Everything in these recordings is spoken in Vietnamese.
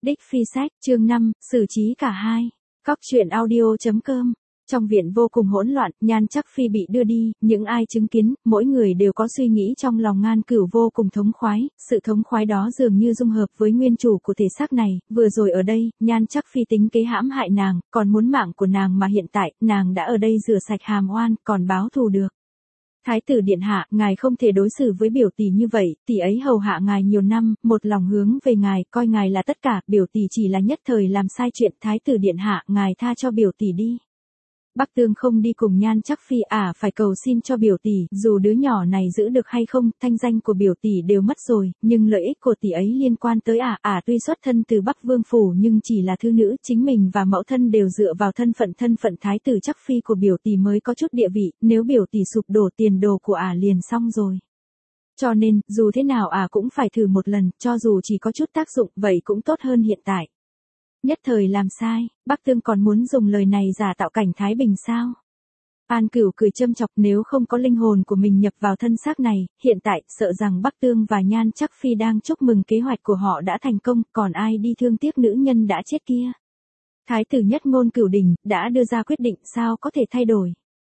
Đích phi sách, chương 5, xử trí cả hai. Cóc truyện audio.com. Trong viện vô cùng hỗn loạn, Nhan Trắc Phi bị đưa đi, những ai chứng kiến, mỗi người đều có suy nghĩ trong lòng Ngan Cửu vô cùng thống khoái, sự thống khoái đó dường như dung hợp với nguyên chủ của thể xác này, vừa rồi ở đây, Nhan Trắc Phi tính kế hãm hại nàng, còn muốn mạng của nàng mà hiện tại, nàng đã ở đây rửa sạch hàm oan, còn báo thù được. Thái tử điện hạ, ngài không thể đối xử với biểu tỷ như vậy, tỷ ấy hầu hạ ngài nhiều năm, một lòng hướng về ngài, coi ngài là tất cả, biểu tỷ chỉ là nhất thời làm sai chuyện, thái tử điện hạ, ngài tha cho biểu tỷ đi. Bắc Tương không đi cùng Nhan Trắc Phi phải cầu xin cho biểu tỷ, dù đứa nhỏ này giữ được hay không, thanh danh của biểu tỷ đều mất rồi, nhưng lợi ích của tỷ ấy liên quan tới tuy xuất thân từ Bắc Vương phủ nhưng chỉ là thư nữ, chính mình và mẫu thân đều dựa vào thân phận thái tử Trắc Phi của biểu tỷ mới có chút địa vị, nếu biểu tỷ sụp đổ tiền đồ của liền xong rồi. Cho nên, dù thế nào cũng phải thử một lần, cho dù chỉ có chút tác dụng, vậy cũng tốt hơn hiện tại. Nhất thời làm sai, Bắc Tương còn muốn dùng lời này giả tạo cảnh thái bình sao? An Cửu cười châm chọc, nếu không có linh hồn của mình nhập vào thân xác này, hiện tại sợ rằng Bắc Tương và Nhan Trắc Phi đang chúc mừng kế hoạch của họ đã thành công, còn ai đi thương tiếc nữ nhân đã chết kia. Thái tử Nhất Ngôn Cửu Đình đã đưa ra quyết định, sao có thể thay đổi?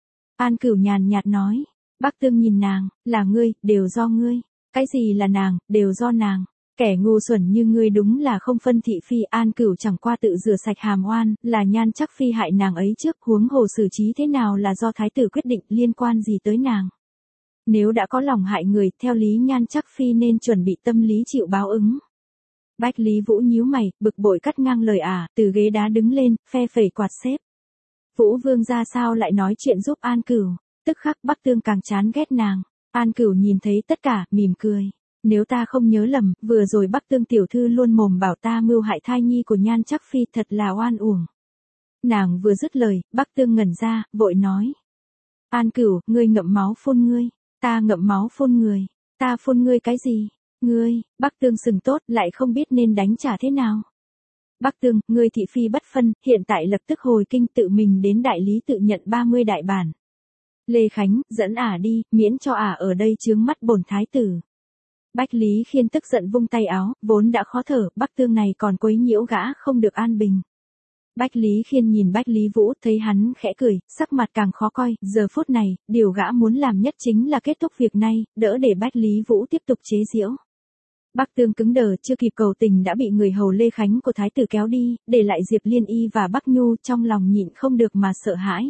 An Cửu nhàn nhạt nói. Bắc Tương nhìn nàng, là ngươi, đều do ngươi. Cái gì là nàng, đều do nàng. Kẻ ngu xuẩn như ngươi đúng là không phân thị phi. An Cửu chẳng qua tự rửa sạch hàm oan, là Nhan Trắc Phi hại nàng ấy trước, huống hồ xử trí thế nào là do thái tử quyết định, liên quan gì tới nàng. Nếu đã có lòng hại người, theo lý Nhan Trắc Phi nên chuẩn bị tâm lý chịu báo ứng. Bách Lý Vũ nhíu mày, bực bội cắt ngang lời từ ghế đá đứng lên, phe phẩy quạt xếp. Vũ Vương ra sao lại nói chuyện giúp An Cửu, tức khắc Bắc Tương càng chán ghét nàng. An Cửu nhìn thấy tất cả, mỉm cười. Nếu ta không nhớ lầm, vừa rồi Bắc Tương tiểu thư luôn mồm bảo ta mưu hại thai nhi của Nhan Trắc Phi, thật là oan uổng. Nàng vừa dứt lời, Bắc Tương ngẩn ra, vội nói. An Cửu, ngươi ngậm máu phun ngươi, ta ngậm máu phun người, ta phun ngươi cái gì? Ngươi, Bắc Tương sừng tốt, lại không biết nên đánh trả thế nào. Bắc Tương, ngươi thị phi bất phân, hiện tại lập tức hồi kinh tự mình đến đại lý tự nhận 30 đại bản. Lê Khánh, dẫn đi, miễn cho ở đây chướng mắt bổn thái tử. Bách Lý Khiên tức giận vung tay áo, vốn đã khó thở, Bắc Tương này còn quấy nhiễu gã không được an bình. Bách Lý Khiên nhìn Bách Lý Vũ, thấy hắn khẽ cười, sắc mặt càng khó coi, giờ phút này, điều gã muốn làm nhất chính là kết thúc việc này, đỡ để Bách Lý Vũ tiếp tục chế giễu. Bắc Tương cứng đờ, chưa kịp cầu tình đã bị người hầu Lê Khánh của thái tử kéo đi, để lại Diệp Liên Y và Bắc Nhu, trong lòng nhịn không được mà sợ hãi.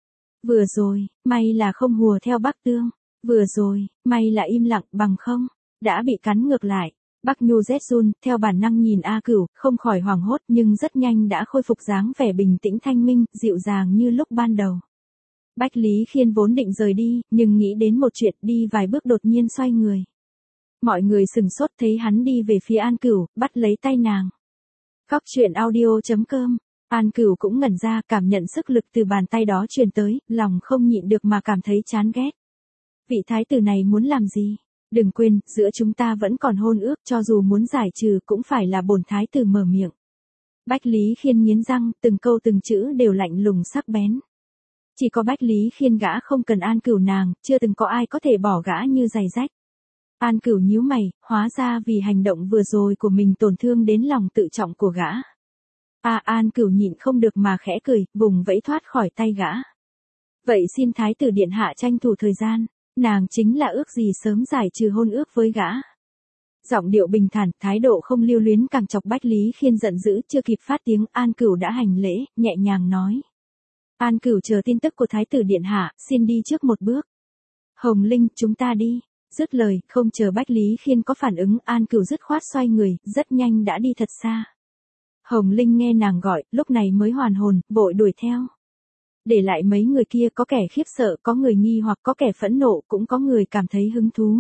Vừa rồi, may là không hùa theo Bắc Tương. Vừa rồi, may là im lặng, bằng không đã bị cắn ngược lại. Bắc Nhu rét run, theo bản năng nhìn A Cửu, không khỏi hoảng hốt nhưng rất nhanh đã khôi phục dáng vẻ bình tĩnh thanh minh, dịu dàng như lúc ban đầu. Bách Lý Khiên vốn định rời đi, nhưng nghĩ đến một chuyện, đi vài bước đột nhiên xoay người. Mọi người sừng sốt thấy hắn đi về phía An Cửu, bắt lấy tay nàng. Cóc truyện audio.com. An Cửu cũng ngẩn ra, cảm nhận sức lực từ bàn tay đó truyền tới, lòng không nhịn được mà cảm thấy chán ghét. Vị thái tử này muốn làm gì? Đừng quên, giữa chúng ta vẫn còn hôn ước, cho dù muốn giải trừ cũng phải là bổn thái tử mở miệng. Bách Lý Khiên nghiến răng, từng câu từng chữ đều lạnh lùng sắc bén. Chỉ có Bách Lý Khiên gã không cần An Cửu nàng, chưa từng có ai có thể bỏ gã như giày rách. An Cửu nhíu mày, hóa ra vì hành động vừa rồi của mình tổn thương đến lòng tự trọng của gã. An Cửu nhịn không được mà khẽ cười, vùng vẫy thoát khỏi tay gã. Vậy xin thái tử điện hạ tranh thủ thời gian. Nàng chính là ước gì sớm giải trừ hôn ước với gã. Giọng điệu bình thản, thái độ không lưu luyến càng chọc Bách Lý Khiên giận dữ, chưa kịp phát tiếng, An Cửu đã hành lễ, nhẹ nhàng nói. An Cửu chờ tin tức của thái tử điện hạ, xin đi trước một bước. Hồng Linh, chúng ta đi. Dứt lời, không chờ Bách Lý Khiên có phản ứng, An Cửu dứt khoát xoay người, rất nhanh đã đi thật xa. Hồng Linh nghe nàng gọi, lúc này mới hoàn hồn, vội đuổi theo. Để lại mấy người kia, có kẻ khiếp sợ, có người nghi hoặc, có kẻ phẫn nộ, cũng có người cảm thấy hứng thú.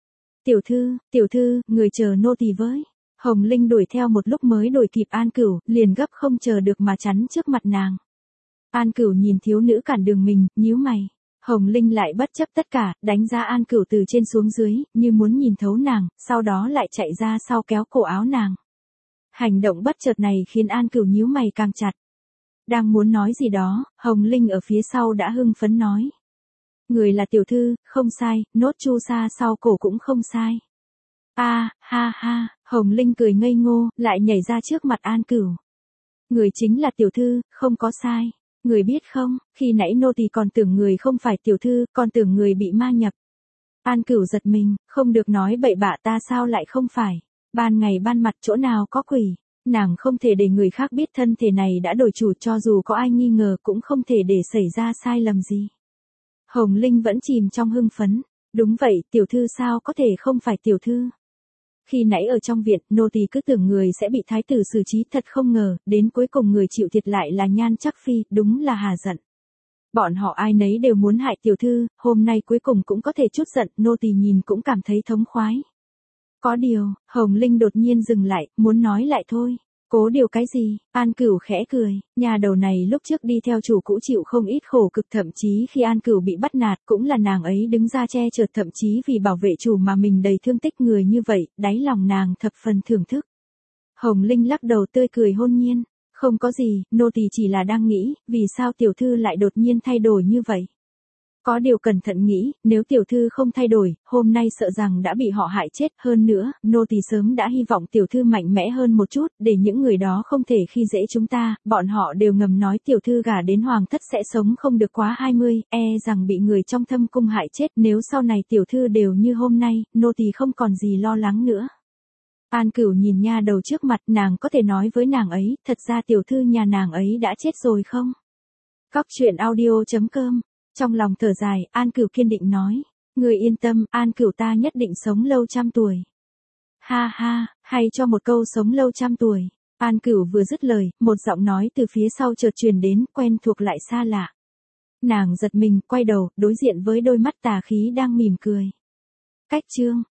Tiểu thư, người chờ nô tỳ với. Hồng Linh đuổi theo một lúc mới đuổi kịp An Cửu, liền gấp không chờ được mà chắn trước mặt nàng. An Cửu nhìn thiếu nữ cản đường mình, nhíu mày. Hồng Linh lại bất chấp tất cả, đánh giá An Cửu từ trên xuống dưới, như muốn nhìn thấu nàng, sau đó lại chạy ra sau kéo cổ áo nàng. Hành động bất chợt này khiến An Cửu nhíu mày càng chặt. Đang muốn nói gì đó, Hồng Linh ở phía sau đã hưng phấn nói. Người là tiểu thư, không sai, nốt chu sa sau cổ cũng không sai. Ha ha, Hồng Linh cười ngây ngô, lại nhảy ra trước mặt An Cửu. Người chính là tiểu thư, không có sai. Người biết không, khi nãy nô tỳ còn tưởng người không phải tiểu thư, còn tưởng người bị ma nhập. An Cửu giật mình, không được nói bậy bạ, ta sao lại không phải. Ban ngày ban mặt chỗ nào có quỷ. Nàng không thể để người khác biết thân thể này đã đổi chủ, cho dù có ai nghi ngờ cũng không thể để xảy ra sai lầm gì. Hồng Linh vẫn chìm trong hưng phấn. Đúng vậy, tiểu thư sao có thể không phải tiểu thư. Khi nãy ở trong viện, nô tỳ cứ tưởng người sẽ bị thái tử xử trí, thật không ngờ, đến cuối cùng người chịu thiệt lại là Nhan Chắc Phi, đúng là hà giận. Bọn họ ai nấy đều muốn hại tiểu thư, hôm nay cuối cùng cũng có thể chút giận, nô tỳ nhìn cũng cảm thấy thống khoái. Có điều, Hồng Linh đột nhiên dừng lại, muốn nói lại thôi. Cố điều cái gì? An Cửu khẽ cười, nhà đầu này lúc trước đi theo chủ cũ chịu không ít khổ cực, thậm chí khi An Cửu bị bắt nạt cũng là nàng ấy đứng ra che chở, thậm chí vì bảo vệ chủ mà mình đầy thương tích, người như vậy, đáy lòng nàng thập phần thưởng thức. Hồng Linh lắc đầu tươi cười hôn nhiên, không có gì, nô tỳ chỉ là đang nghĩ, vì sao tiểu thư lại đột nhiên thay đổi như vậy. Có điều cẩn thận nghĩ, nếu tiểu thư không thay đổi, hôm nay sợ rằng đã bị họ hại chết, hơn nữa, nô tỳ sớm đã hy vọng tiểu thư mạnh mẽ hơn một chút, để những người đó không thể khi dễ chúng ta, bọn họ đều ngầm nói tiểu thư gả đến hoàng thất sẽ sống không được quá 20, rằng bị người trong thâm cung hại chết, nếu sau này tiểu thư đều như hôm nay, nô tỳ không còn gì lo lắng nữa. An Cửu nhìn nha đầu trước mặt, nàng có thể nói với nàng ấy, thật ra tiểu thư nhà nàng ấy đã chết rồi không? Cóc truyện audio.com. Trong lòng thở dài, An Cửu kiên định nói. Người yên tâm, An Cửu ta nhất định sống lâu 100 tuổi. Ha ha, hay cho một câu sống lâu 100 tuổi. An Cửu vừa dứt lời, một giọng nói từ phía sau chợt truyền đến, quen thuộc lại xa lạ. Nàng giật mình, quay đầu, đối diện với đôi mắt tà khí đang mỉm cười. Cách chương.